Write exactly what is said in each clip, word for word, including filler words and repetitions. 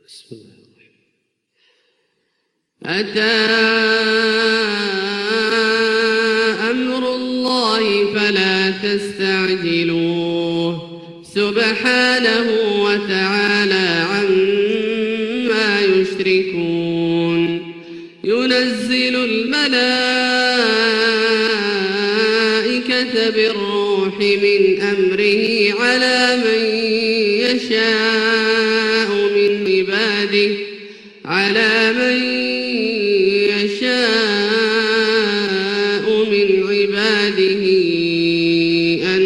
بسم الله الرحمن الرحيم. أتى أمر الله فلا تستعجلوه سبحانه وتعالى عما يشركون. ينزل الملائكة بالروح من أمره على من يشاء من عباده على من يشاء من عباده أن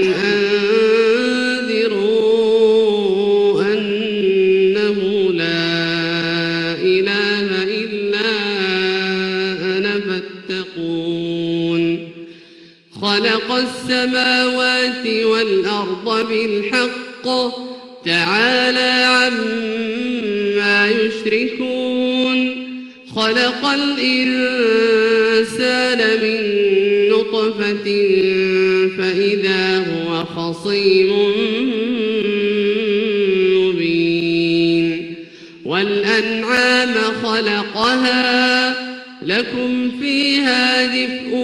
أنذروا أنه لا إله إلا أنا فاتقون. خلق السماوات والأرض بالحق تعالى عما يشركون. خلق الإنسان من نطفة فإذا هو خصيم مبين. والأنعام خلقها لكم فيها دفء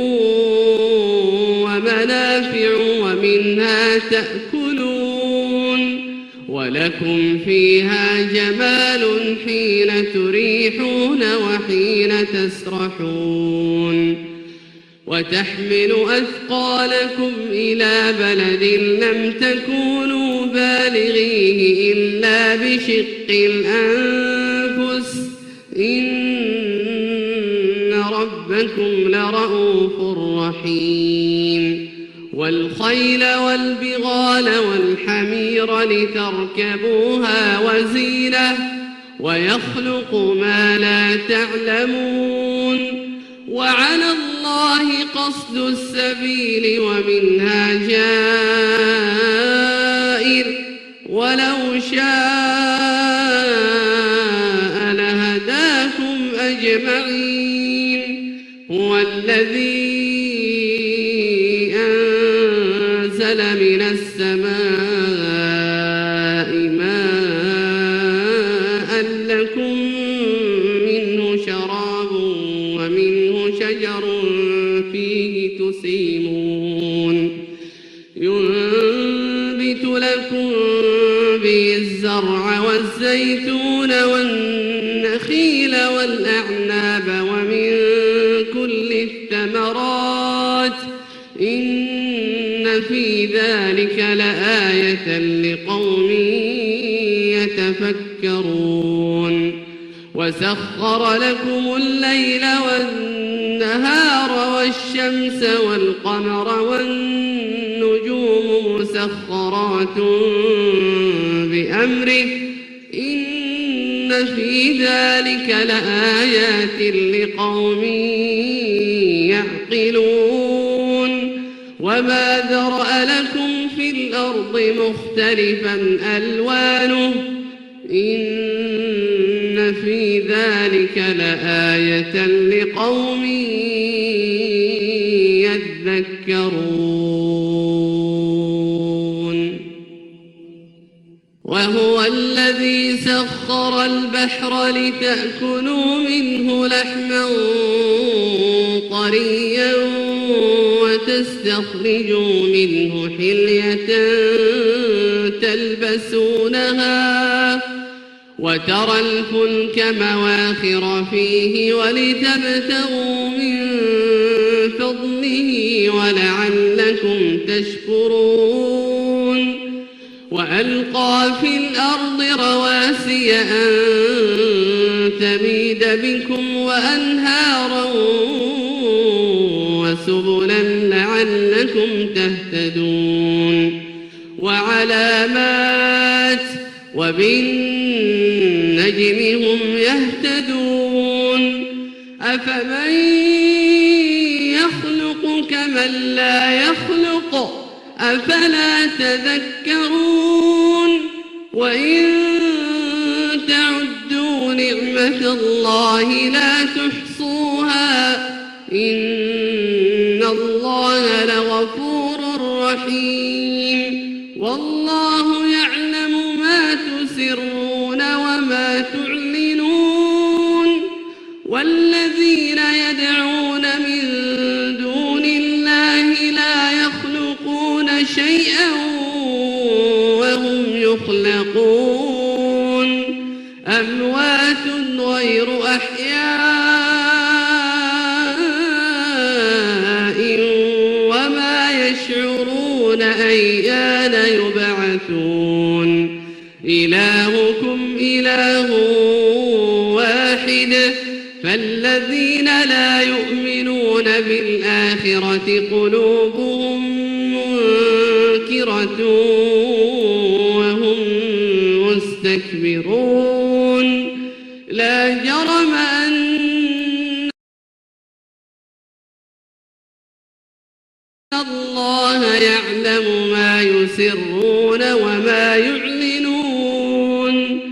ومنافع ومنها تأكلون ولكم فيها جمال حين تريحون وحين تسرحون. وتحمل أثقالكم إلى بلد لم تكونوا بالغيه إلا بشق الأنفس إن ربكم لرؤوف رحيم. والخيل والبغال والحمير لتركبوها وزينة ويخلق ما لا تعلمون. وعلى الله قصد السبيل ومنها جائر ولو شاء لهداكم أجمعين. هو الذي أنزل من السماء ماء لكم منه شراب ومنه شجر فيه تسيمون. ينبت لكم به الزرع والزيتون والنخيل والأعناب ومن كل الثمرات إن في ذلك لآية لقوم يتفكرون. وسخر لكم الليل والنهار والشمس والقمر والنجوم مسخرات بأمره إن في ذلك لآيات لقوم يعقلون. وما ذرأ لكم في الأرض مختلفا ألوانه إن في ذلك لآية لقوم يذكرون. وهو الذي سخر البحر لتأكلوا منه لحما طريا وتستخرجوا منه حلية تلبسونها وترى الفلك مواخر فيه ولتبتغوا من فضله ولعلكم تشكرون. وألقى في الأرض رواسي أن تميد بكم وأنهارا وسبلا لعلكم تهتدون. وعلامات وبالنجم هم يهتدون. أفمن يخلق كمن لا يخلق أفلا تذكرون. وإن تعدوا نعمة الله لا تحصوها إن الله لغفور رحيم. والله يعلم ما تسرون وما تعلنون والذين يدعون من دون الله لا يخلقون شيئا وهم يخلقون أموات غير أحياء وما يشعرون أيان يبعثون إلهكم إله واحد فالذين لا يؤمنون بالآخرة قلوبهم منكرة وهم مستكبرون لا جرم أن الله يعلم ما يسرون وما يعلنون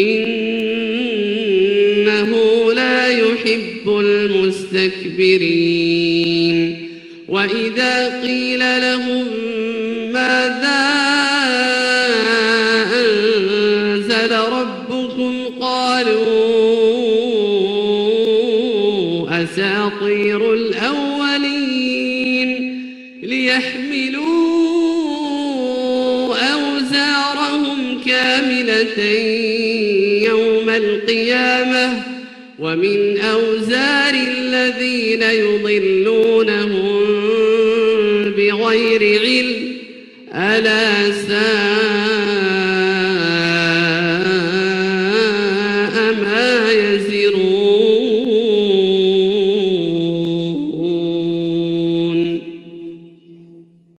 إنه لا يحب المستكبرين وإذا قيل لهم ماذا أنزل ربكم قالوا أساطير الأولين ليحملوا أوزارهم كاملة يوم القيامة ومن أوزار الذين يضلونهم بغير علم ألا ساء